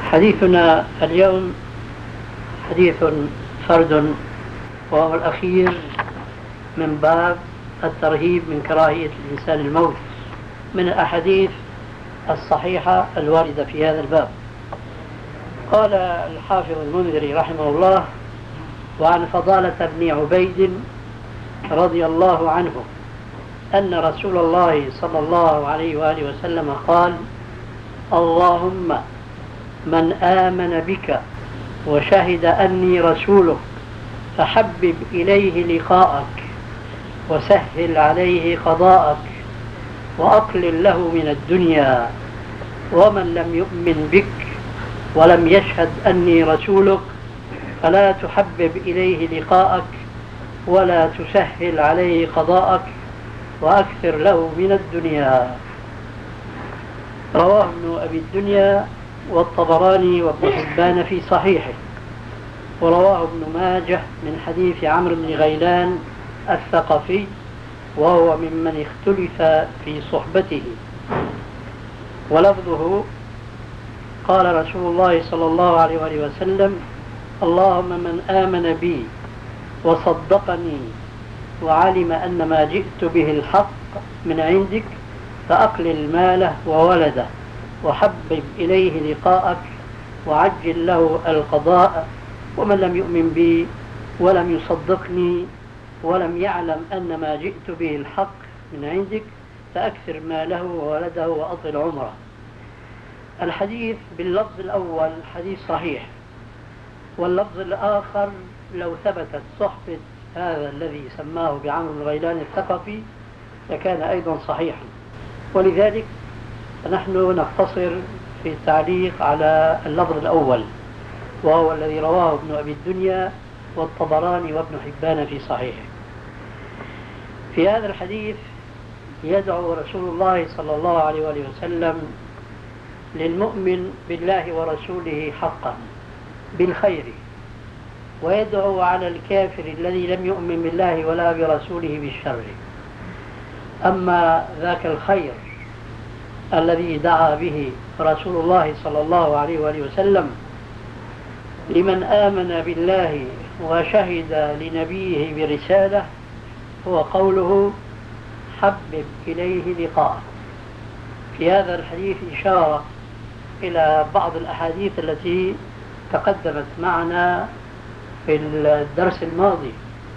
حديثنا اليوم حديث فرد، وهو الأخير من باب الترهيب من كراهية الإنسان الموت، من الأحاديث الصحيحة الواردة في هذا الباب. قال الحافظ المنذري رحمه الله: وعن فضالة بن عبيد رضي الله عنه أن رسول الله صلى الله عليه وآله وسلم قال: اللهم من آمن بك وشهد أني رسولك فحبب إليه لقاءك وسهل عليه قضاءك وأقلل له من الدنيا، ومن لم يؤمن بك ولم يشهد أني رسولك فلا تحبب إليه لقاءك ولا تسهل عليه قضاءك وأكثر له من الدنيا. رواه ابن أبي الدنيا والطبراني وابن حبان في صحيحه، ورواه ابن ماجه من حديث عمرو بن غيلان الثقفي، وهو ممن اختلف في صحبته. ولفظه: قال رسول الله صلى الله عليه وآله وسلم: اللهم من آمن بي وصدقني وعلم أن ما جئت به الحق من عندك فأقلل ماله وولده وحبب إليه لقاءك وعجل له القضاء، ومن لم يؤمن بي ولم يصدقني ولم يعلم أن ما جئت به الحق من عندك فأكثر ماله وولده وأطل عمره. الحديث باللفظ الأول حديث صحيح، واللفظ الآخر لو ثبتت صحبة هذا الذي سماه بعمرو بن غيلان الثقفي لكان أيضا صحيحا، ولذلك نحن نقتصر في التعليق على اللفظ الأول، وهو الذي رواه ابن أبي الدنيا والطبراني وابن حبان في صحيحه. في هذا الحديث يدعو رسول الله صلى الله عليه وآله وسلم للمؤمن بالله ورسوله حقا بالخير، ويدعو على الكافر الذي لم يؤمن بالله ولا برسوله بالشر. أما ذاك الخير الذي دعا به رسول الله صلى الله عليه وآله وسلم لمن آمن بالله وشهد لنبيه برسالة هو قوله: حبب إليه لقاءه. في هذا الحديث إشارة إلى بعض الأحاديث التي تقدمت معنا في الدرس الماضي،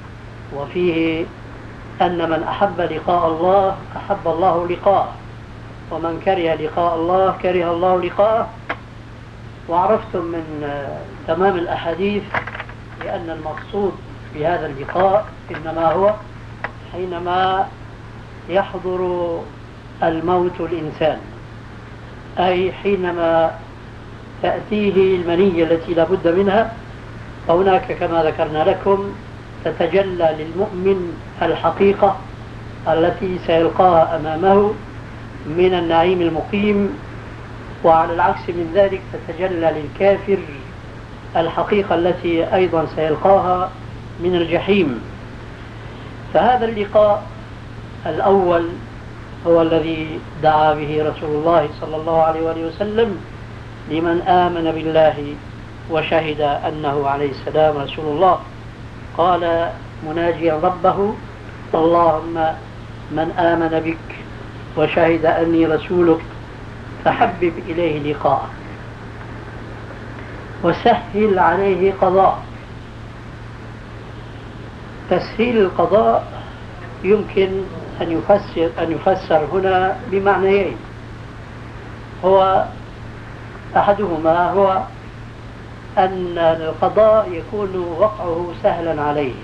وفيه أن من أحب لقاء الله أحب الله لقاءه، ومن كره لقاء الله كره الله لقاءه. وعرفتم من تمام الأحاديث بأن المقصود بهذا اللقاء إنما هو حينما يحضر الموت الإنسان، أي حينما تأتيه المنية التي لا بد منها، فهناك كما ذكرنا لكم تتجلى للمؤمن الحقيقة التي سيلقاها أمامه من النعيم المقيم، وعلى العكس من ذلك تتجلى للكافر الحقيقة التي أيضا سيلقاها من الجحيم. فهذا اللقاء الأول هو الذي دعا به رسول الله صلى الله عليه وآله وسلم لمن آمن بالله وشهد أنه عليه السلام رسول الله. قال مناجيا ربه: اللهم من آمن بك وشهد أني رسولك فحبب إليه لقاءك وسهل عليه قضاء. تسهيل القضاء يمكن أن يفسر هنا بمعنيين. هو أحدهما هو أن القضاء يكون وقعه سهلا عليه،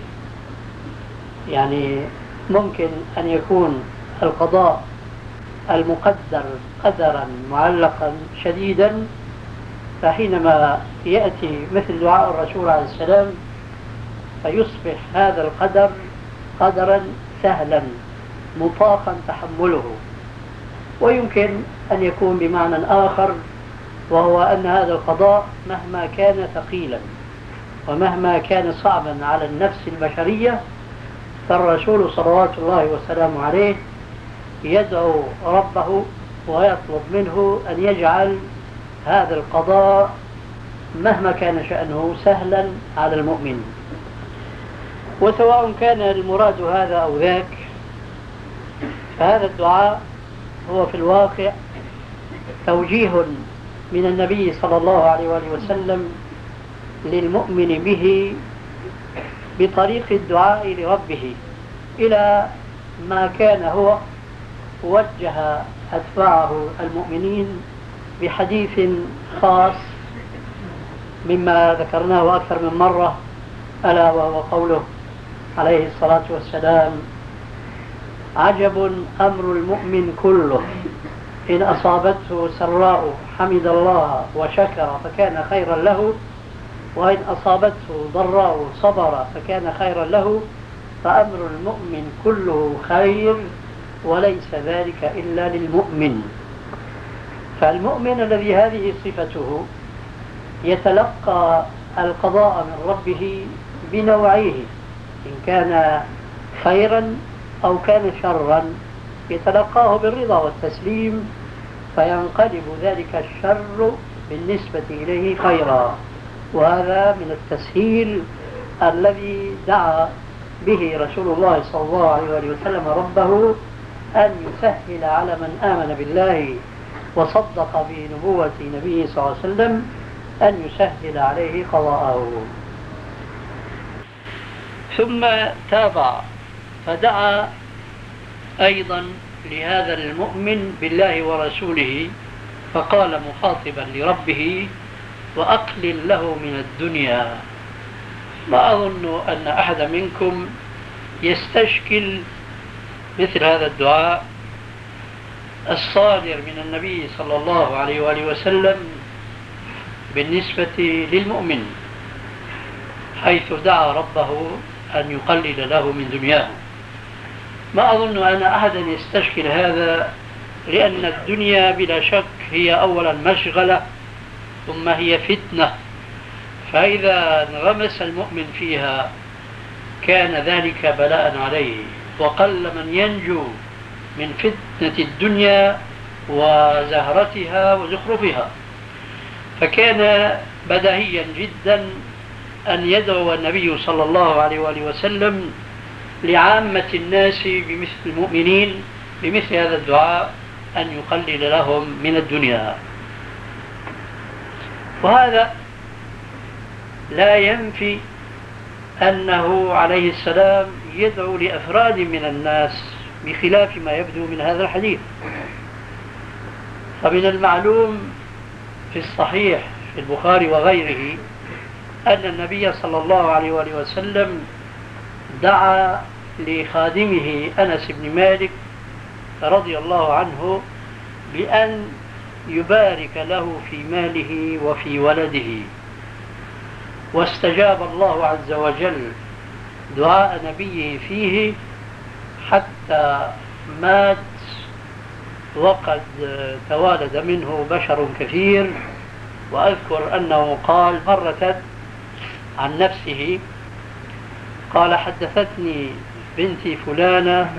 يعني ممكن أن يكون القضاء المقدر قدرا معلقا شديدا، فحينما يأتي مثل دعاء الرسول عليه السلام فيصبح هذا القدر قدرا سهلا مطاقا تحمله. ويمكن أن يكون بمعنى آخر، وهو أن هذا القضاء مهما كان ثقيلا ومهما كان صعبا على النفس البشرية فالرسول صلوات الله وسلامه عليه يدعو ربه ويطلب منه أن يجعل هذا القضاء مهما كان شأنه سهلا على المؤمن. وسواء كان المراد هذا أو ذاك، فهذا الدعاء هو في الواقع توجيه من النبي صلى الله عليه وآله وسلم للمؤمن به بطريق الدعاء لربه إلى ما كان هو وجه أتباعه المؤمنين بحديث خاص مما ذكرناه أكثر من مرة، ألا وهو قوله عليه الصلاة والسلام: عجب أمر المؤمن كله، إن أصابته سراء حمد الله وشكر فكان خيرا له، وإن أصابته ضراء صبر فكان خيرا له، فأمر المؤمن كله خير وليس ذلك إلا للمؤمن. فالمؤمن الذي هذه صفته يتلقى القضاء من ربه بنوعيه، إن كان خيرا أو كان شرا يتلقاه بالرضا والتسليم، فينقلب ذلك الشر بالنسبة إليه خيرا. وهذا من التسهيل الذي دعا به رسول الله صلى الله عليه وسلم ربه أن يسهل على من آمن بالله وصدق بنبوة نبيه صلى الله عليه وسلم، أن يسهل عليه قضاءه. ثم تابع فدعا أيضا لهذا المؤمن بالله ورسوله، فقال مخاطبا لربه: وأقلل له من الدنيا. ما أظن أن أحد منكم يستشكل مثل هذا الدعاء الصادر من النبي صلى الله عليه وآله وسلم بالنسبة للمؤمن، حيث دعا ربه أن يقلل له من دنياه. ما أظن أن أحدا يستشكل هذا، لأن الدنيا بلا شك هي أولا مشغلة، ثم هي فتنة، فإذا انغمس المؤمن فيها كان ذلك بلاء عليه، وقل من ينجو من فتنة الدنيا وزهرتها وزخرفها. فكان بديهيا جدا أن يدعو النبي صلى الله عليه وآله وسلم لعامة الناس بمثل المؤمنين بمثل هذا الدعاء أن يقلل لهم من الدنيا. وهذا لا ينفي أنه عليه السلام يدعو لأفراد من الناس بخلاف ما يبدو من هذا الحديث. فمن المعلوم في الصحيح في البخاري وغيره أن النبي صلى الله عليه وآله وسلم دعا لخادمه أنس بن مالك رضي الله عنه بأن يبارك له في ماله وفي ولده، واستجاب الله عز وجل دعاء نبيه فيه حتى مات وقد توالد منه بشر كثير. وأذكر أنه قال مرة عن نفسه، قال: حدثتني بنتي فلانة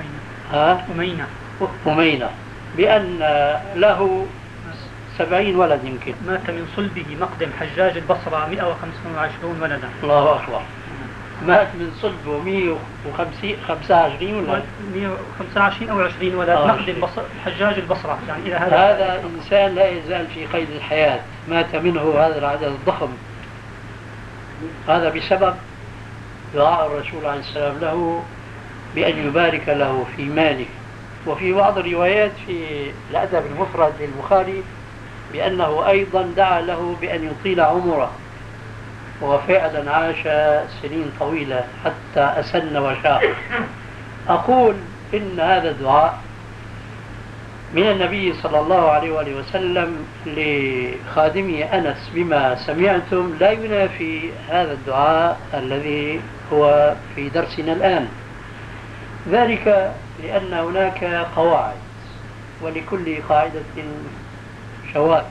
أمينة بأن له 70 ولد، يمكن مات من صلبه مقدم حجاج البصرة 125 ولدا. الله أكبر. مات من صلبه 125 ولد، 125 أو 20 ولد. مقدم حجاج البصرة، يعني إلى هذا إنسان لا يزال في قيد الحياة، مات منه هذا العدد الضخم. هذا بسبب دعاء الرسول عليه السلام له بأن يبارك له في ماله. وفي بعض الروايات في الأدب المفرد للبخاري بأنه أيضا دعا له بأن يطيل عمره، وفعلا عاش سنين طويلة حتى أسن وشاء. أقول إن هذا الدعاء من النبي صلى الله عليه وآله وسلم لخادمه أنس بما سمعتم لا ينافي هذا الدعاء الذي هو في درسنا الآن، ذلك لأن هناك قواعد، ولكل قاعدة شواذ.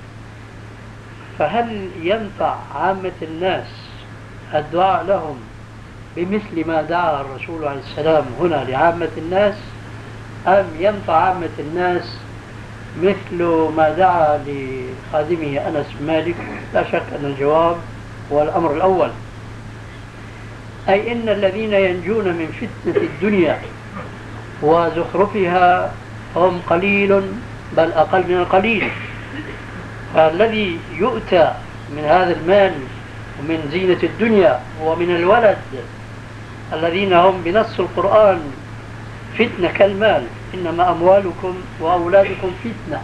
فهل ينفع عامة الناس الدعاء لهم بمثل ما دعا الرسول عليه السلام هنا لعامة الناس، أم ينفع عامة الناس مثل ما دعا لخادمه أنس بن مالك؟ لا شك أن الجواب هو الأمر الأول، أي إن الذين ينجون من فتنة الدنيا وزخرفها هم قليل، بل أقل من القليل. فالذي يؤتى من هذا المال ومن زينة الدنيا ومن الولد الذين هم بنص القرآن فتنة كالمال، إنما أموالكم وأولادكم فتنة،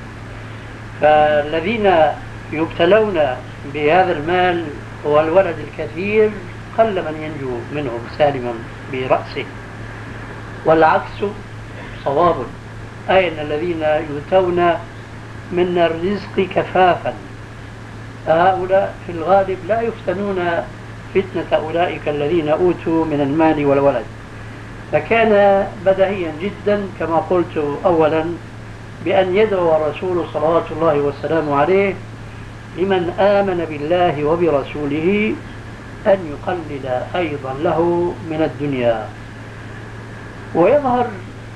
فالذين يبتلون بهذا المال والولد الكثير قل من ينجو منهم سالما برأسه. والعكس صواب، أي أن الذين يؤتون من الرزق كفافا هؤلاء في الغالب لا يفتنون فتنة أولئك الذين أوتوا من المال والولد. فكان بديهيا جدا كما قلت أولا بأن يدعو الرسول صلوات الله والسلام عليه لمن آمن بالله وبرسوله أن يقلل أيضا له من الدنيا. ويظهر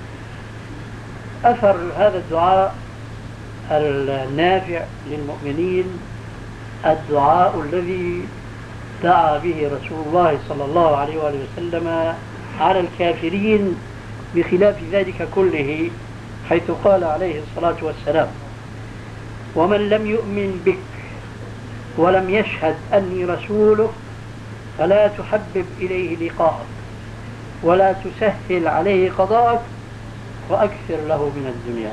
أثر هذا الدعاء النافع للمؤمنين، الدعاء الذي دعا به رسول الله صلى الله عليه وآله وسلم على الكافرين بخلاف ذلك كله، حيث قال عليه الصلاة والسلام: ومن لم يؤمن بك ولم يشهد أني رسوله فلا تحبب إليه لقاءك ولا تسهل عليه قضاءك وأكثر له من الدنيا.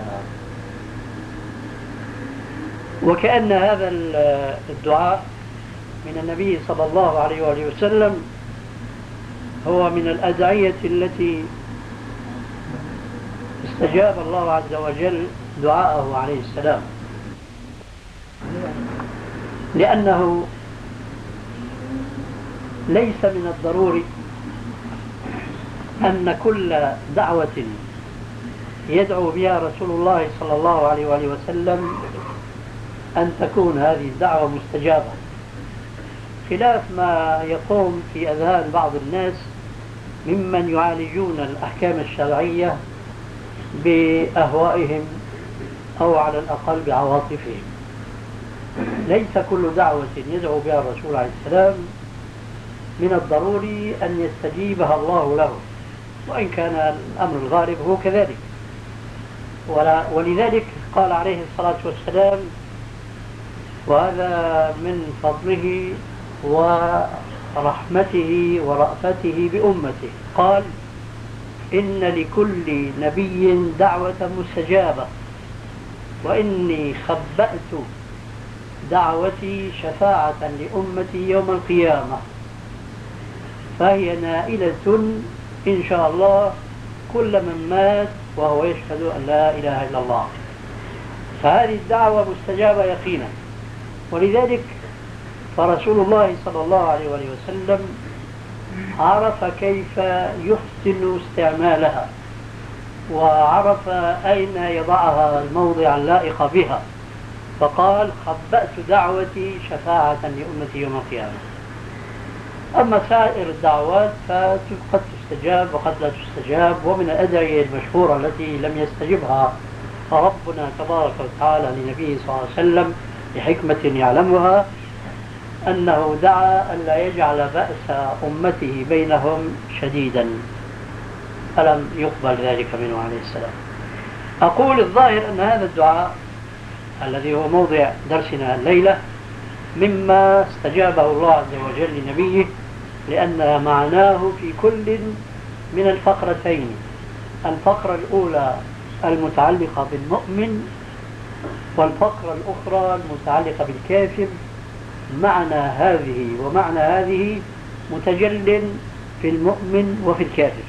وكأن هذا الدعاء من النبي صلى الله عليه وآله وسلم هو من الأدعية التي استجاب الله عز وجل دعاءه عليه السلام، لأنه ليس من الضروري أن كل دعوة يدعو بها رسول الله صلى الله عليه وآله وسلم أن تكون هذه الدعوة مستجابة، خلاف ما يقوم في أذهان بعض الناس ممن يعالجون الأحكام الشرعية بأهوائهم أو على الأقل بعواطفهم. ليس كل دعوة يدعو بها الرسول عليه السلام من الضروري أن يستجيبها الله له، وإن كان الأمر الغالب هو كذلك. ولذلك قال عليه الصلاة والسلام، وهذا من فضله ورحمته ورأفته بأمته، قال: إن لكل نبي دعوة مستجابة وإني خبأت دعوتي شفاعة لأمتي يوم القيامة فهي نائلة إن شاء الله كل من مات وهو يشهد أن لا إله إلا الله. فهذه الدعوة مستجابة يقينا. ولذلك فرسول الله صلى الله عليه وسلم عرف كيف يحسن استعمالها، وعرف أين يضعها الموضع اللائق بها، فقال: خبأت دعوتي شفاعة لأمتي يوم القيامة. أما سائر الدعوات فقد تستجاب وقد لا تستجاب. ومن الأدعية المشهورة التي لم يستجبها ربنا تبارك وتعالى لنبيه صلى الله عليه وسلم لحكمة يعلمها، أنه دعا أن لا يجعل بأس أمته بينهم شديدا، فلم يقبل ذلك منه عليه السلام. أقول الظاهر أن هذا الدعاء الذي هو موضع درسنا الليلة مما استجابه الله عز وجل لنبيه، لأن معناه في كل من الفقرتين: الفقرة الأولى المتعلقة بالمؤمن، والفقرة الأخرى المتعلقة بالكافر. معنى هذه ومعنى هذه متجل في المؤمن وفي الكافر.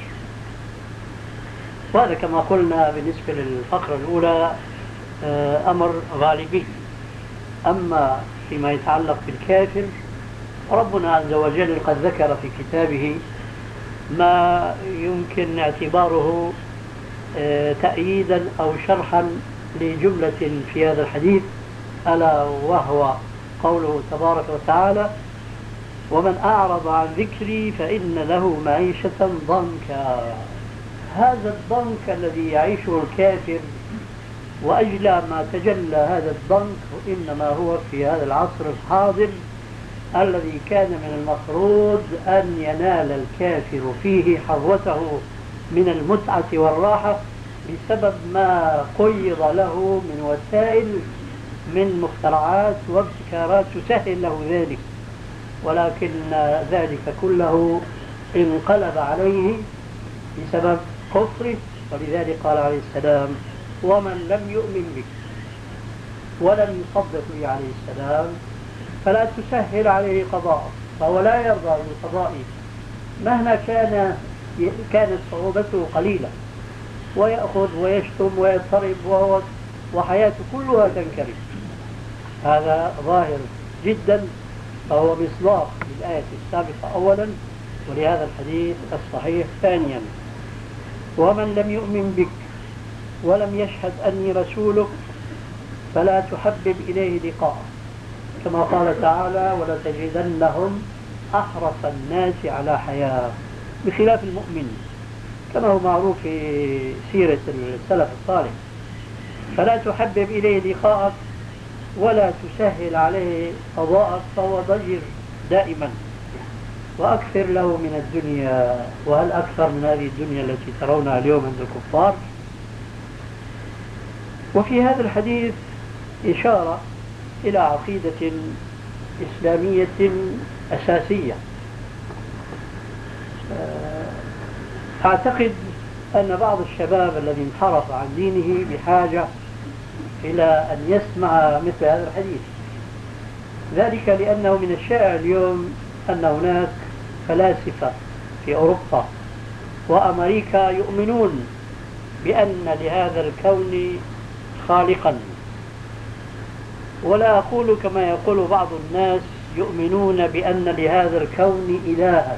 وهذا كما قلنا بالنسبة للفقرة الأولى أمر غالبي. أما فيما يتعلق بالكافر، ربنا عز وجل قد ذكر في كتابه ما يمكن اعتباره تأييدا أو شرحا لجملة في هذا الحديث، ألا وهو قوله تبارك وتعالى: ومن أعرض عن ذكري فإن له معيشة ضنكا. هذا الضنك الذي يعيشه الكافر وأجلى ما تجلى هذا الضنك إنما هو في هذا العصر الحاضر الذي كان من المفروض أن ينال الكافر فيه حظوته من المتعة والراحة بسبب ما قيض له من وسائل من مخترعات وابتكارات تسهل له ذلك، ولكن ذلك كله انقلب عليه بسبب كفره. ولذلك قال عليه السلام: ومن لم يؤمن بك ولم يصدق لي عليه السلام فلا تسهل عليه قضاءه، فهو لا يرضى بالقضاء مهما كانت صعوبته قليلة، ويأخذ ويشتم ويضطرب وحياته كلها تنكرب. هذا ظاهر جدا، فهو مصداق للآية السابقة أولا، ولهذا الحديث الصحيح ثانيا: ومن لم يؤمن بك ولم يشهد أني رسولك فلا تحبب إليه لقاءه، كما قال تعالى: ولتجدنهم أحرص الناس على حياة، بخلاف المؤمن كما هو معروف في سيرة السلف الصالح. فلا تحبب إليه لقاءك ولا تسهل عليه قضاءك، فهو ضجر دائما، وأكثر له من الدنيا. وهل أكثر من هذه الدنيا التي ترونها اليوم عند الكفار؟ وفي هذا الحديث إشارة إلى عقيدة إسلامية أساسية. أعتقد أن بعض الشباب الذي انحرف عن دينه بحاجة إلى أن يسمع مثل هذا الحديث، ذلك لأنه من الشائع اليوم أن هناك فلاسفة في أوروبا وأمريكا يؤمنون بأن لهذا الكون خالقا، ولا أقول كما يقول بعض الناس يؤمنون بأن لهذا الكون إلها،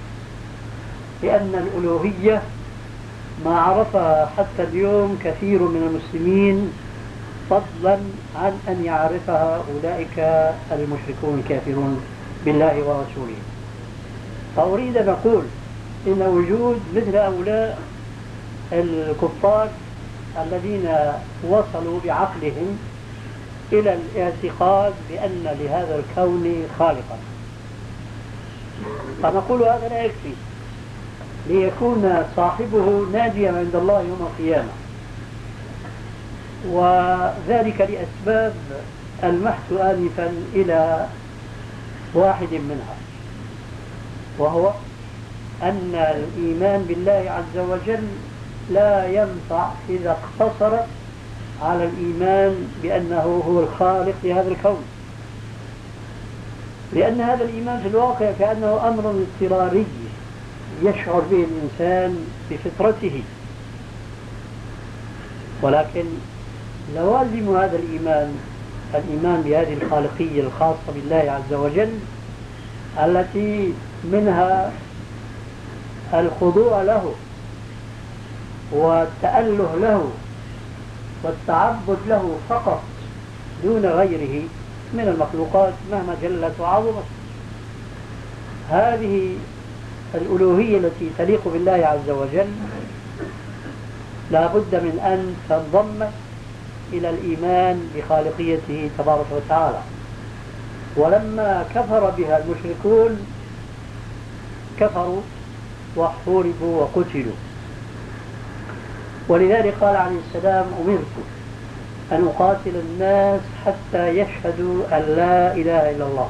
لأن الألوهية ما عرفها حتى اليوم كثير من المسلمين، فضلا عن أن يعرفها أولئك المشركون الكافرون بالله ورسوله. فأريد أن أقول إن وجود مثل هؤلاء الكفار الذين وصلوا بعقلهم إلى الاعتقاد بأن لهذا الكون خالقا، فنقول هذا لا يكفي ليكون صاحبه ناجيا عند الله يوم القيامة، وذلك لأسباب ألمحت آنفا إلى واحد منها، وهو أن الإيمان بالله عز وجل لا ينفع إذا اقتصر على الإيمان بأنه هو الخالق لهذا الكون، لأن هذا الإيمان في الواقع كأنه أمر اضطراري يشعر به الإنسان بفطرته، ولكن لوازم هذا الإيمان بهذه الخالقية الخاصة بالله عز وجل التي منها الخضوع له والتأله له والتعبد له فقط دون غيره من المخلوقات مهما جلت وعظمت. هذه الألوهية التي تليق بالله عز وجل لا بد من أن تنضم إلى الإيمان بخالقيته تبارك وتعالى. ولما كفر بها المشركون كفروا وحوربوا وقتلوا، ولذلك قال عليه السلام: أمرت أن أقاتل الناس حتى يشهدوا أن لا إله إلا الله.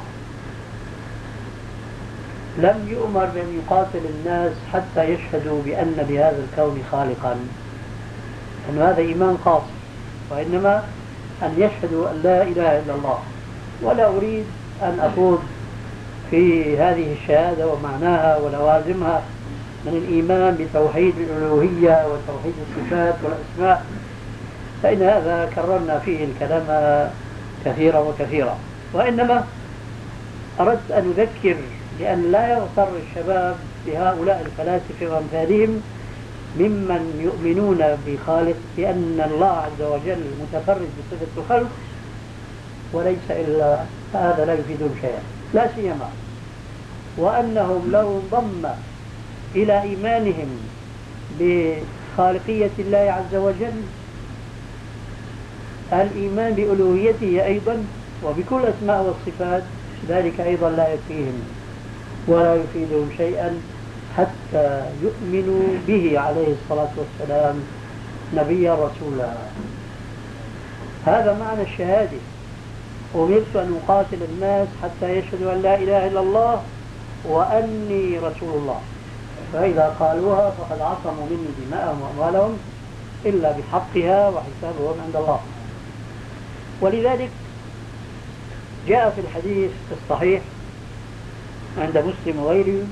لم يؤمر بأن يقاتل الناس حتى يشهدوا بأن لهذا الكون خالقا، أن هذا إيمان خاص، وإنما أن يشهدوا أن لا إله إلا الله. ولا أريد أن أخوض في هذه الشهادة ومعناها ولوازمها من الإيمان بتوحيد الألوهية وتوحيد الصفات والأسماء، فإن هذا كررنا فيه الكلام كثيرا وكثيرا. وإنما أردت أن أذكر لأن لا يغتر الشباب بهؤلاء الفلاسفة وأمثالهم ممن يؤمنون بخالق بأن الله عز وجل متفرد بصفة الخلق، وليس إلا هذا لا يفيدهم شيئا، لا سيما وأنهم لو انضم إلى إيمانهم بخالقية الله عز وجل الإيمان بألوهيته أيضا وبكل أسماء والصفات، ذلك أيضا لا يكفيهم ولا يفيدهم شيئا حتى يؤمنوا به عليه الصلاة والسلام نبيا رسولا. هذا معنى الشهادة: أمرت أن أقاتل الناس حتى يشهدوا أن لا إله إلا الله وأني رسول الله، فإذا قالوها فقد عصموا مني دماءهم وأموالهم إلا بحقها وحسابهم عند الله. ولذلك جاء في الحديث الصحيح عند مسلم وغيره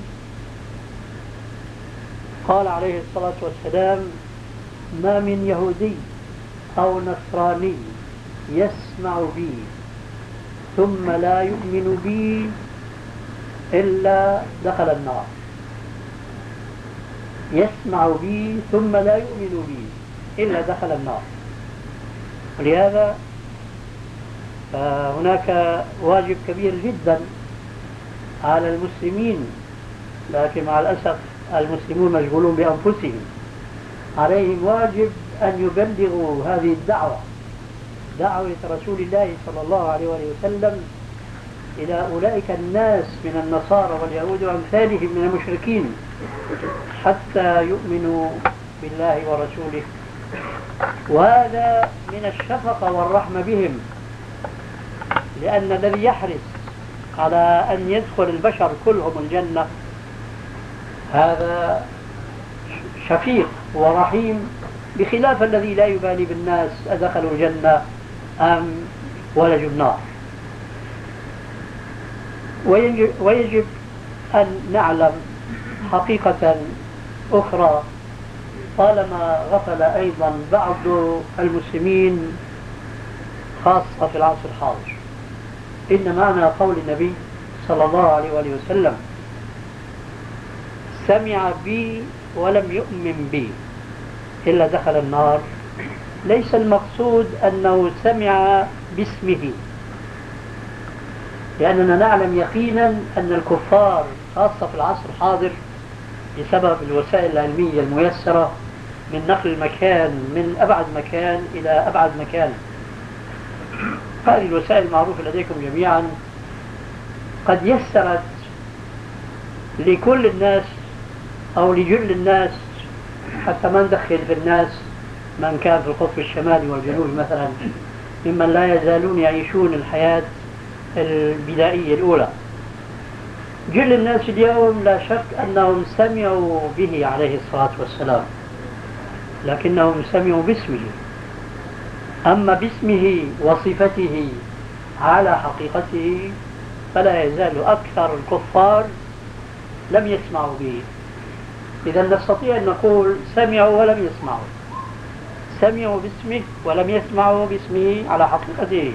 قال عليه الصلاة والسلام: ما من يهودي أو نصراني يسمع بي ثم لا يؤمن بي إلا دخل النار. يسمع بي ثم لا يؤمن بي إلا دخل النار. ولهذا هناك واجب كبير جدا على المسلمين، لكن مع الأسف المسلمون مشغولون بأنفسهم. عليهم واجب أن يبلغوا هذه الدعوة، دعوة رسول الله صلى الله عليه وسلم إلى أولئك الناس من النصارى واليهود وأمثالهم من المشركين حتى يؤمنوا بالله ورسوله. وهذا من الشفقة والرحمة بهم، لأن الذي يحرص على أن يدخل البشر كلهم الجنة هذا شفيق ورحيم، بخلاف الذي لا يبالي بالناس أدخلوا الجنة أم ولجوا النار. ويجب أن نعلم حقيقة أخرى طالما غفل أيضا بعض المسلمين خاصة في العصر الحاضر، إن معنى قول النبي صلى الله عليه وسلم: سمع بي ولم يؤمن بي إلا دخل النار، ليس المقصود أنه سمع باسمه، لأننا نعلم يقينا أن الكفار خاصة في العصر الحاضر بسبب الوسائل العلمية الميسرة من نقل المكان من أبعد مكان إلى أبعد مكان، هذه الوسائل المعروفة لديكم جميعا قد يسرت لكل الناس أو لجل الناس، حتى ما ندخل في الناس من كان في القطب الشمالي والجنوبي مثلا ممن لا يزالون يعيشون الحياة البدائية الأولى. جل الناس اليوم لا شك أنهم سمعوا به عليه الصلاة والسلام، لكنهم سمعوا باسمه. أما باسمه وصفته على حقيقته فلا يزال أكثر الكفار لم يسمعوا به. إذا نستطيع أن نقول سمعوا ولم يسمعوا، سمعوا باسمه ولم يسمعوا باسمه على حقيقته.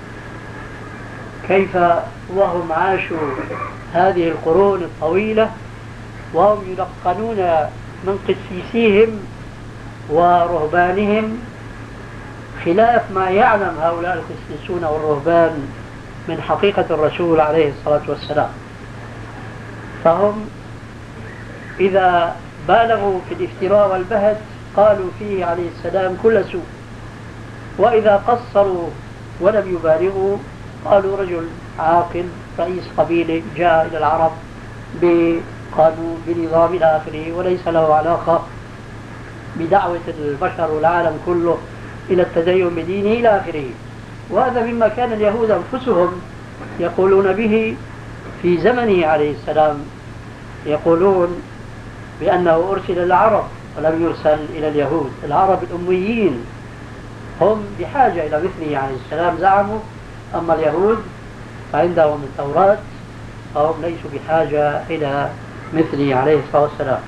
كيف وهم عاشوا هذه القرون الطويلة وهم يلقنون من قسيسيهم ورهبانهم خلاف ما يعلم هؤلاء القسيسون والرهبان من حقيقة الرسول عليه الصلاة والسلام. فهم إذا بالغوا في الافتراء والبهت قالوا فيه عليه السلام كل سوء، وإذا قصروا ولم يبالغوا قالوا رجل عاقل رئيس قبيلة جاء إلى العرب بقانون بنظام إلى آخره، وليس له علاقة بدعوة البشر والعالم كله إلى التدين بدينه إلى آخره. وهذا مما كان اليهود أنفسهم يقولون به في زمنه عليه السلام، يقولون بأنه أرسل إلى العرب ولم يرسل إلى اليهود. العرب الأميين هم بحاجة إلى مثله عليه السلام زعموا، أما اليهود فعندهم التوراة فهم ليسوا بحاجة إلى مثله عليه الصلاة والسلام.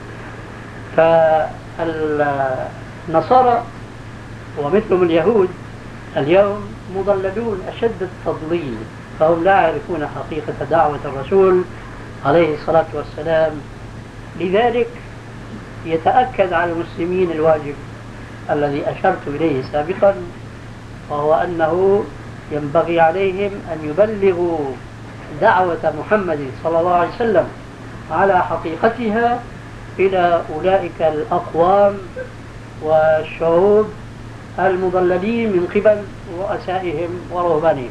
فالنصارى ومثلهم اليهود اليوم مضللون أشد التضليل، فهم لا يعرفون حقيقة دعوة الرسول عليه الصلاة والسلام. لذلك يتأكد على المسلمين الواجب الذي أشرت إليه سابقا، وهو أنه ينبغي عليهم أن يبلغوا دعوة محمد صلى الله عليه وسلم على حقيقتها إلى أولئك الأقوام والشعوب المضللين من قبل رؤسائهم ورهبانهم.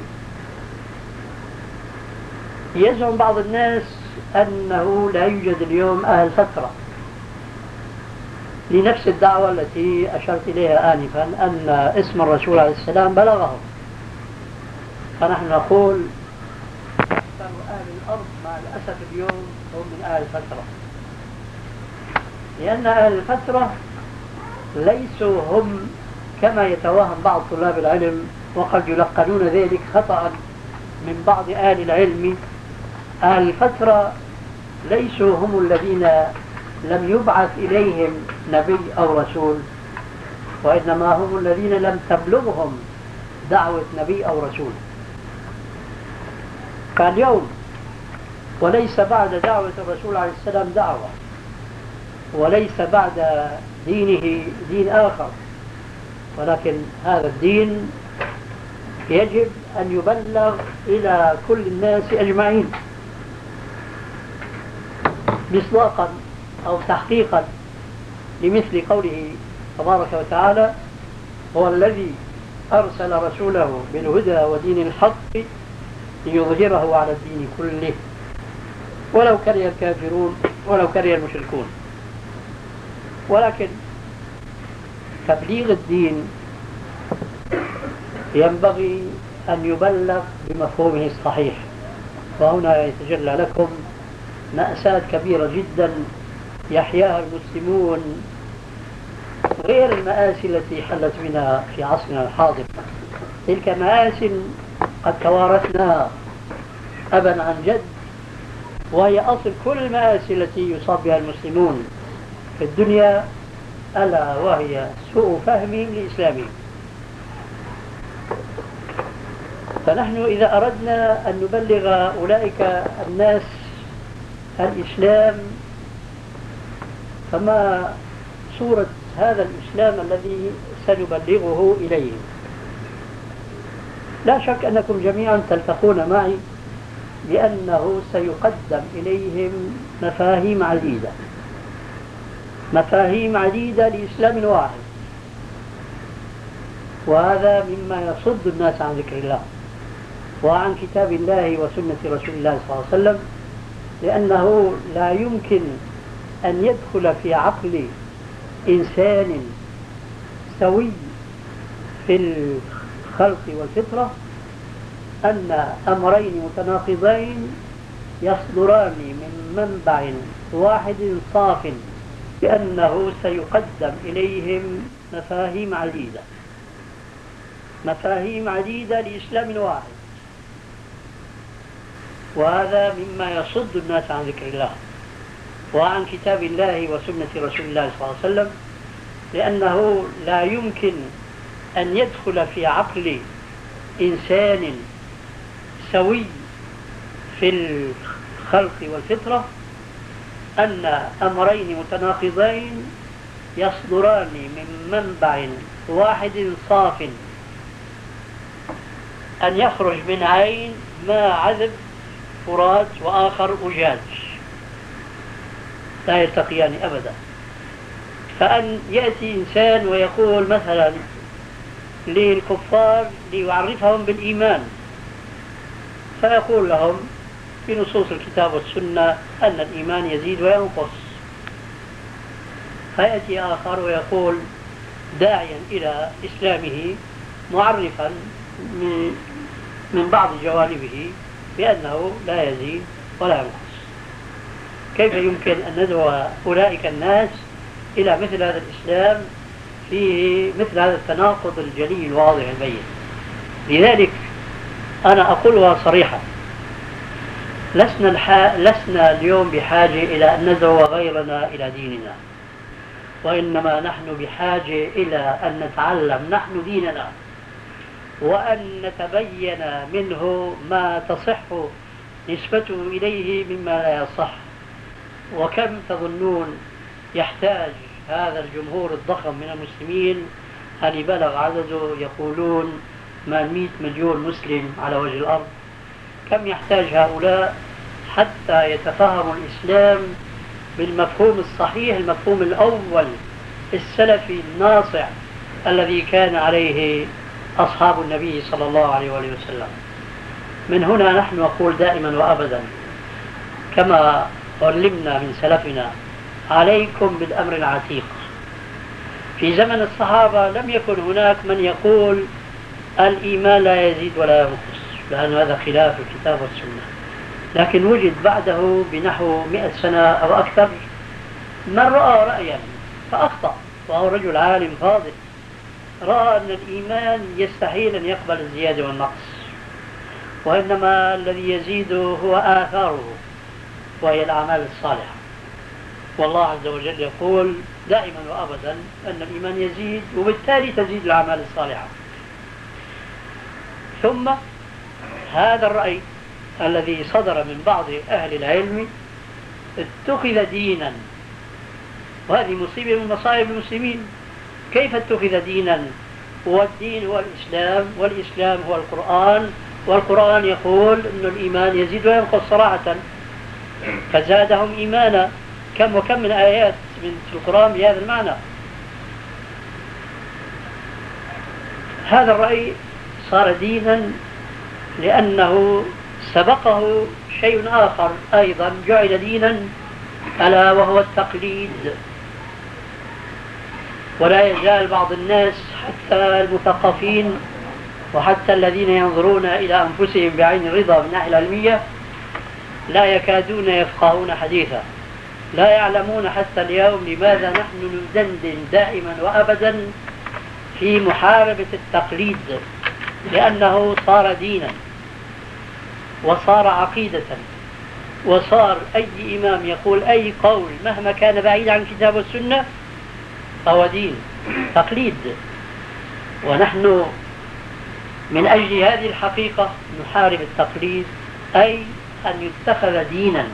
يزعم بعض الناس أنه لا يوجد اليوم أهل فترة، لنفس الدعوة التي أشرت إليها آنفا، أن اسم الرسول عليه السلام بلغهم. فنحن نقول أكثر أهل الأرض مع الأسف اليوم هم من أهل الفترة، لأن أهل الفترة ليسوا هم كما يتوهم بعض طلاب العلم، وقد يلقنون ذلك خطأ من بعض أهل العلم. أهل الفترة ليسوا هم الذين لم يبعث إليهم نبي أو رسول، وإنما هم الذين لم تبلغهم دعوة نبي أو رسول. فاليوم وليس بعد دعوة الرسول عليه السلام دعوة، وليس بعد دينه دين آخر، ولكن هذا الدين يجب أن يبلغ إلى كل الناس أجمعين، مصداقا أو تحقيقا لمثل قوله تبارك وتعالى: هو الذي أرسل رسوله بالهدى ودين الحق ليظهره على الدين كله ولو كره الكافرون ولو كره المشركون. ولكن تبليغ الدين ينبغي أن يبلغ بمفهومه الصحيح، وهنا يتجلى لكم مأساة كبيرة جدا يحياها المسلمون، غير المآسي التي حلت بنا في عصرنا الحاضر. تلك مآسي قد توارثناها أبا عن جد، وهي أصل كل المآسي التي يصاب بها المسلمون في الدنيا، ألا وهي سوء فهمهم لإسلامهم. فنحن إذا أردنا أن نبلغ أولئك الناس الإسلام، فما صورة هذا الإسلام الذي سنبلغه إليهم؟ لا شك أنكم جميعا تلتقون معي بأنه سيقدم إليهم مفاهيم عديدة، مفاهيم عديدة لإسلام واحد، وهذا مما يصد الناس عن ذكر الله وعن كتاب الله وسنة رسول الله صلى الله عليه وسلم، لأنه لا يمكن أن يدخل في عقل إنسان سوي في الخلق والفطرة أن أمرين متناقضين يصدران من منبع واحد صاف، لأنه سيقدم إليهم مفاهيم عديدة، مفاهيم عديدة لإسلام واحد، وهذا مما يصد الناس عن ذكر الله وعن كتاب الله وسنة رسول الله صلى الله عليه وسلم، لأنه لا يمكن أن يدخل في عقل إنسان سوي في الخلق والفطرة أن أمرين متناقضين يصدران من منبع واحد صاف، أن يخرج من عين ما عذب فرات وآخر أجاج، لا يلتقيان أبدا. فأن يأتي إنسان ويقول مثلا للكفار ليعرفهم بالإيمان، فيقول لهم في نصوص الكتاب والسنة أن الإيمان يزيد وينقص، فيأتي آخر ويقول داعيا إلى إسلامه معرفا من بعض جوانبه بأنه لا يزيد ولا ينقص. كيف يمكن أن ندعو أولئك الناس إلى مثل هذا الإسلام فيه مثل هذا التناقض الجلي الواضح البين؟ لذلك أنا أقولها صريحة، لسنا اليوم بحاجة إلى أن ندعو غيرنا إلى ديننا، وإنما نحن بحاجة إلى أن نتعلم نحن ديننا، وأن نتبين منه ما تصح نسبته إليه مما لا يصح. وكم تظنون يحتاج هذا الجمهور الضخم من المسلمين أن يبلغ عدده يقولون 800 مليون مسلم على وجه الأرض؟ كم يحتاج هؤلاء حتى يتفهموا الإسلام بالمفهوم الصحيح، المفهوم الأول السلفي الناصع الذي كان عليه أصحاب النبي صلى الله عليه وسلم. من هنا نحن نقول دائما وأبدا كما علمنا من سلفنا: عليكم بالأمر العتيق. في زمن الصحابة لم يكن هناك من يقول الإيمان لا يزيد ولا ينقص، لأن هذا خلاف الكتاب والسنة. لكن وجد بعده بنحو 100 سنة أو أكثر من رأى رأيا فأخطأ، وهو رجل عالم فاضل، رأى أن الإيمان يستحيل أن يقبل الزيادة والنقص، وإنما الذي يزيد هو آثاره وهي الأعمال الصالحة. والله عز وجل يقول دائما وأبدا أن الإيمان يزيد، وبالتالي تزيد الأعمال الصالحة. ثم هذا الرأي الذي صدر من بعض أهل العلم اتخذ دينا، وهذه مصيبة من مصائب المسلمين. كيف اتخذ دينا والدين هو الإسلام، والإسلام هو القرآن، والقرآن يقول أن الإيمان يزيد وينقص صراحة، فزادهم إيمانا. كم وكم من آيات في القرآن بهذا المعنى. هذا الرأي صار دينا لأنه سبقه شيء آخر أيضا جعل دينا، ألا وهو التقليد. ولا يزال بعض الناس حتى المثقفين وحتى الذين ينظرون إلى أنفسهم بعين الرضا من الناحية العلمية لا يكادون يفقهون حديثا، لا يعلمون حتى اليوم لماذا نحن ندندن دائما وأبدا في محاربة التقليد، لأنه صار دينا وصار عقيدة، وصار أي إمام يقول أي قول مهما كان بعيد عن الكتاب والسنة فهو دين تقليد. ونحن من أجل هذه الحقيقة نحارب التقليد، أي أن يتخذ دينا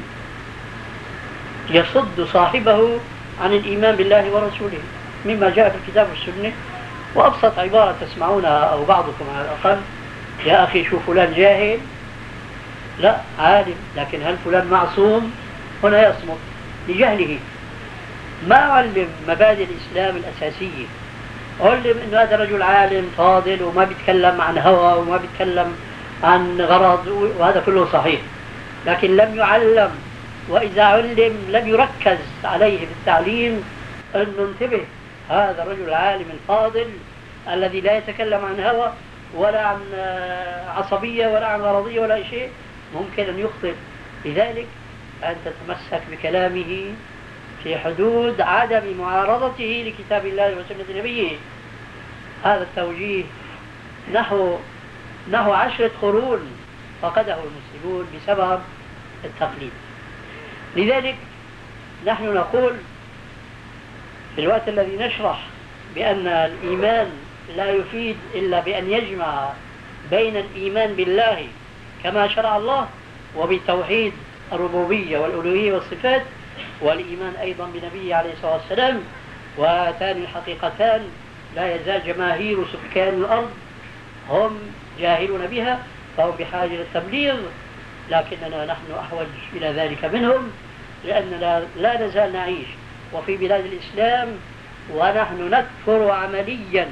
يصد صاحبه عن الإيمان بالله ورسوله مما جاء في الكتاب والسنة. وأبسط عبارة تسمعونها أو بعضكم على الأقل: يا أخي شو فلان جاهل؟ لا، عالم، لكن هل فلان معصوم؟ هنا يصمت لجهله، ما علم مبادئ الإسلام الأساسية. علم أن هذا رجل عالم فاضل وما بيتكلم عن هوى وما بيتكلم عن غرض، وهذا كله صحيح، لكن لم يعلم. وإذا علم لم يركز عليه بالتعليم أن ننتبه هذا الرجل العالم الفاضل الذي لا يتكلم عن هوى ولا عن عصبية ولا عن غرضية ولا شيء، ممكن أن يخطئ. لذلك أن تتمسك بكلامه في حدود عدم معارضته لكتاب الله وسنة نبيه. هذا التوجيه نحو 10 قرون فقده المسلمون بسبب التقليد. لذلك نحن نقول في الوقت الذي نشرح بأن الإيمان لا يفيد إلا بأن يجمع بين الإيمان بالله كما شرع الله وبتوحيد الربوبية والألوهية والصفات، والإيمان أيضا بنبيه عليه الصلاة والسلام، وهاتان الحقيقتان لا يزال جماهير سكان الأرض هم جاهلون بها، فهم بحاجة للتبليغ، لكننا نحن أحوج إلى ذلك منهم، لأننا لا نزال نعيش وفي بلاد الإسلام ونحن نكفر عمليا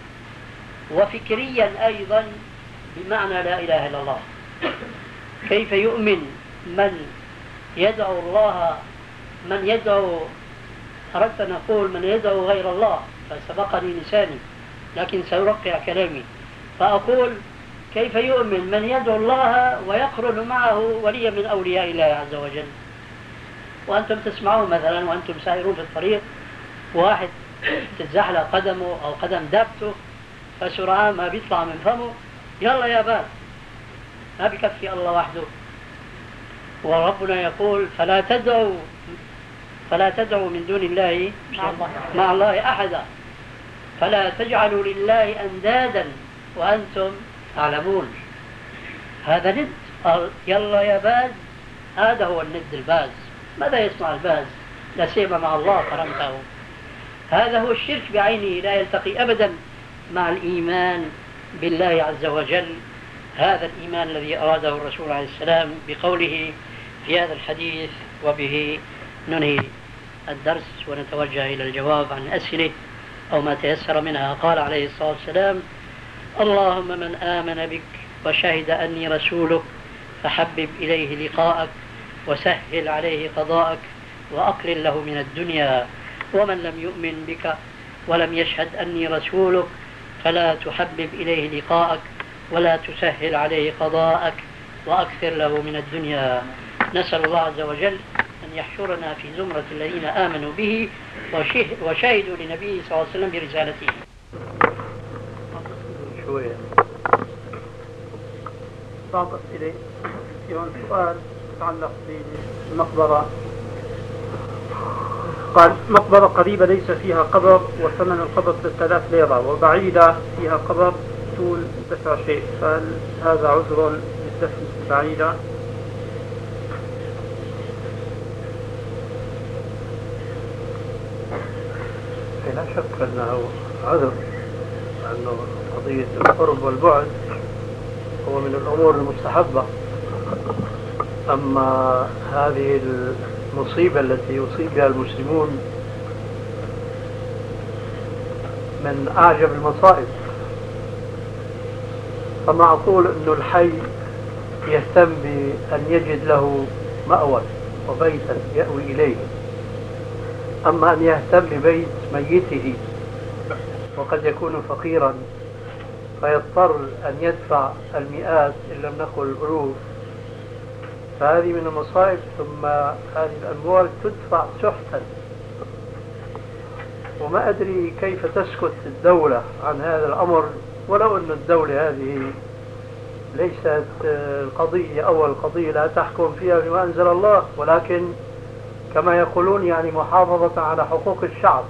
وفكريا أيضا بمعنى لا إله إلا الله. كيف يؤمن من يدعو الله، من يدعو، أردت أن أقول من يدعو غير الله فسبقني لساني لكن سأرقع كلامي، فأقول كيف يؤمن من يدعو الله ويقرن معه وليا من أولياء الله عز وجل؟ وأنتم تسمعون مثلا وأنتم سائرون في الطريق واحد تتزحلق قدمه أو قدم دابته فسرعان ما بيطلع من فمه يلا يا باب، ما بكفي الله وحده. وربنا يقول فلا تدعوا من دون الله مع الله أحدا، فلا تجعلوا لله أندادا وأنتم تعلمون. هذا ند، يلا يا باز، هذا هو الند الباز. ماذا يصنع الباز؟ لا سيما مع الله كرمته. هذا هو الشرك بعينه، لا يلتقي أبدا مع الإيمان بالله عز وجل، هذا الإيمان الذي أراده الرسول عليه السلام بقوله في هذا الحديث. وبه ننهي الدرس ونتوجه إلى الجواب عن الأسئلة. أو ما تيسر منها. قال عليه الصلاة والسلام: اللهم من آمن بك وشهد أني رسولك فحبب إليه لقاءك وسهل عليه قضاءك وأقلل له من الدنيا، ومن لم يؤمن بك ولم يشهد أني رسولك فلا تحبب إليه لقاءك ولا تسهل عليه قضاءك وأكثر له من الدنيا. نسأل الله عز وجل أن يحشرنا في زمرة الذين آمنوا به وشهدوا لنبيه صلى الله عليه وسلم برسالته. شوية بعض إليه سؤال يتعلق بالمقبرة. قال: مقبرة قريبة ليس فيها قبر وثمن القبر 3000 ليرة، وبعيدة فيها قبر طول دفع شيء، فهل هذا عذر للدفن بعيدة؟ لا شك أنه عذر، لأنه قضية القرب والبعد هو من الأمور المستحبة. أما هذه المصيبة التي يصيب بها المسلمون من أعجب المصائب، فمعقول أن الحي يهتم بأن يجد له مأوى وبيتا يأوي إليه، أما أن يهتم ببيت ميته وقد يكون فقيرا فيضطر أن يدفع المئات إن لم نقل الألوف، فهذه من المصائب. ثم هذه الأموال تدفع سحتا، وما أدري كيف تسكت الدولة عن هذا الأمر، ولو أن الدولة هذه ليست القضية أول قضية لا تحكم فيها بما أنزل الله، ولكن كما يقولون يعني محافظة على حقوق الشعب.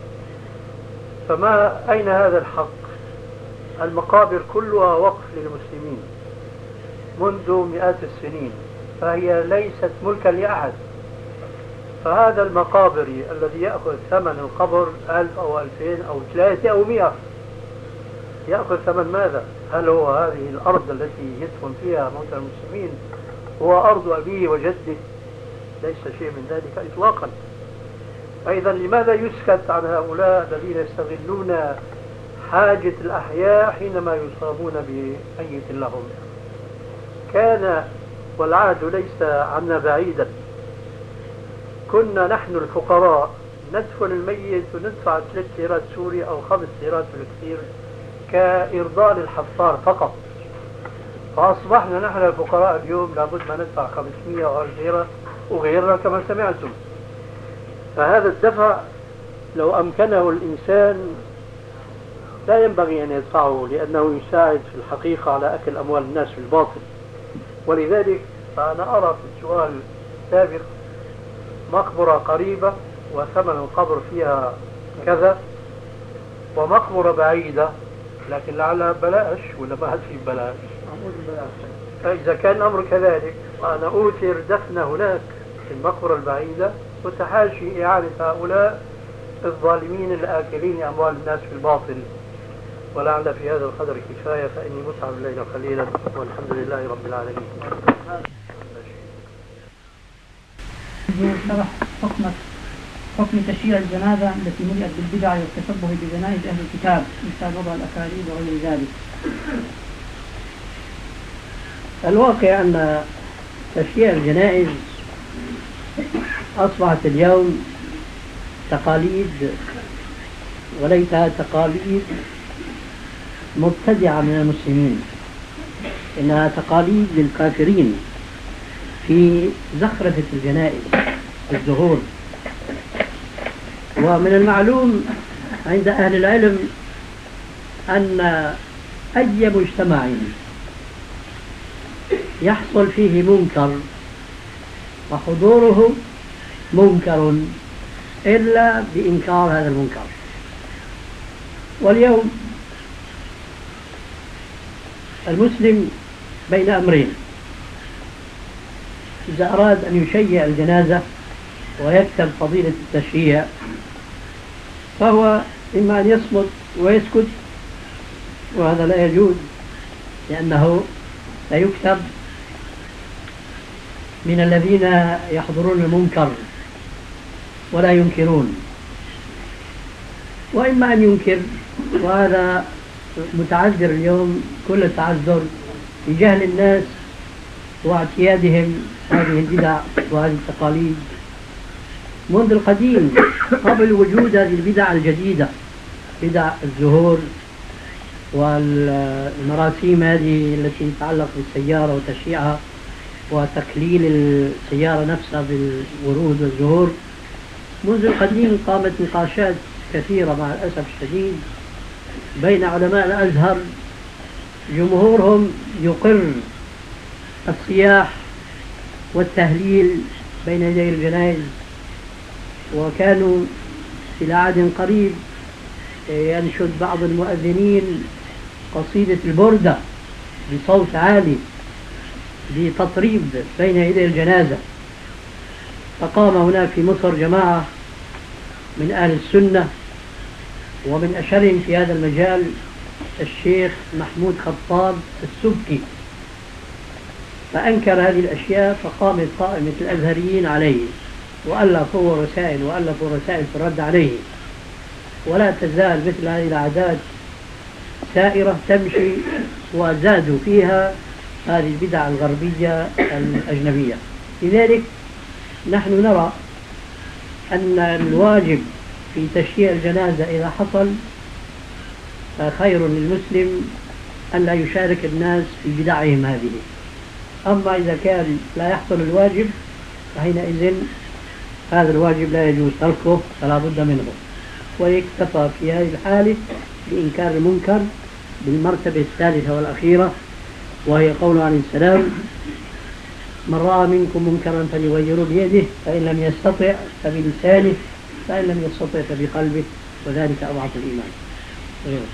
فما أين هذا الحق؟ المقابر كلها وقف للمسلمين منذ مئات السنين، فهي ليست ملكا لأحد. فهذا المقابري الذي يأخذ ثمن القبر 1000 أو 2000 أو 300 أو 100 يأخذ ثمن ماذا؟ هل هو هذه الأرض التي يدفن فيها موتى المسلمين هو أرض أبيه وجده؟ ليس شيء من ذلك إطلاقا. أيضا لماذا يسكت عن هؤلاء الذين يستغلون حاجة الأحياء حينما يصابون بميت لهم؟ كان والعهد ليس عنا بعيدا، كنا نحن الفقراء ندفن الميت وندفع 3 ليرات سوري أو 5 ليرات بالكثير كإرضاء للحفار فقط، فأصبحنا نحن الفقراء اليوم لابد ما ندفع 500 أو 1000 ليرة وغيرنا كما سمعتم. فهذا الدفع لو أمكنه الإنسان لا ينبغي أن يدفعه، لأنه يساعد في الحقيقة على أكل أموال الناس بالباطل. ولذلك فأنا أرى في السؤال السابق مقبرة قريبة وثمن القبر فيها كذا، ومقبرة بعيدة لكن لعلها بلاش ولا ما في بلاش. فإذا كان الأمر كذلك فأنا أوثر دفن هناك في المقبرة البعيدة وتحاشي إعانة هؤلاء الظالمين الآكلين أموال الناس في الباطل. ولعل في هذا القدر كفاية، فإني متعب الليل قليلا والحمد لله رب العالمين. حكم تشييع الجنازة التي ملئت بالبدع والتشبه بجنائز أهل الكتاب مثل وضع الأكاليل وغير ذلك. الواقع أن تشييع الجنائز أصبحت اليوم تقاليد، وليتها تقاليد مبتدعة من المسلمين، إنها تقاليد للكافرين في زخرفة الجنائز الزهور. ومن المعلوم عند أهل العلم أن أي مجتمع يحصل فيه منكر وحضوره منكر إلا بإنكار هذا المنكر. واليوم المسلم بين أمرين: إذا أراد أن يشيع الجنازة ويكتب فضيلة التشييع فهو إما أن يصمت ويسكت، وهذا لا يجوز، لأنه لا يكتب من الذين يحضرون المنكر ولا ينكرون. وإما أن ينكر، وهذا متعذر اليوم كل التعذر لجهل الناس واعتيادهم هذه البدع وهذه التقاليد منذ القديم، قبل وجود هذه البدع الجديدة، بدع الزهور والمراسيم هذه التي تتعلق بالسيارة وتشييعها وتكليل السيارة نفسها بالورود والزهور. منذ القديم قامت نقاشات كثيرة مع الأسف الشديد بين علماء الأزهر، جمهورهم يقر الصياح والتهليل بين يدي الجنائز، وكانوا إلى عهد قريب ينشد بعض المؤذنين قصيدة البردة بصوت عالي بتطريب بين يدي الجنازة. فقام هناك في مصر جماعة من أهل السنة، ومن أشهرهم في هذا المجال الشيخ محمود خطاب السبكي، فأنكر هذه الأشياء، فقامت قائمة الأزهريين عليه وألفوا رسائل في الرد عليه. ولا تزال مثل هذه العادات سائرة تمشي، وزادوا فيها هذه البدع الغربية الأجنبية. لذلك نحن نرى أن الواجب في تشييع الجنازة إذا حصل خير للمسلم أن لا يشارك الناس في بدعهم هذه. أما إذا كان لا يحصل الواجب فحينئذ هذا الواجب لا يجوز تركه فلا بد منه، ويكتفى في هذه الحالة بإنكار المنكر بالمرتبة الثالثة والأخيرة، وهي قوله عليه السلام: من رأى منكم منكرا فليغيره بيده، فإن لم يستطع فبلسانه، فإن لم يستطع فبقلبه، وذلك أضعف الإيمان.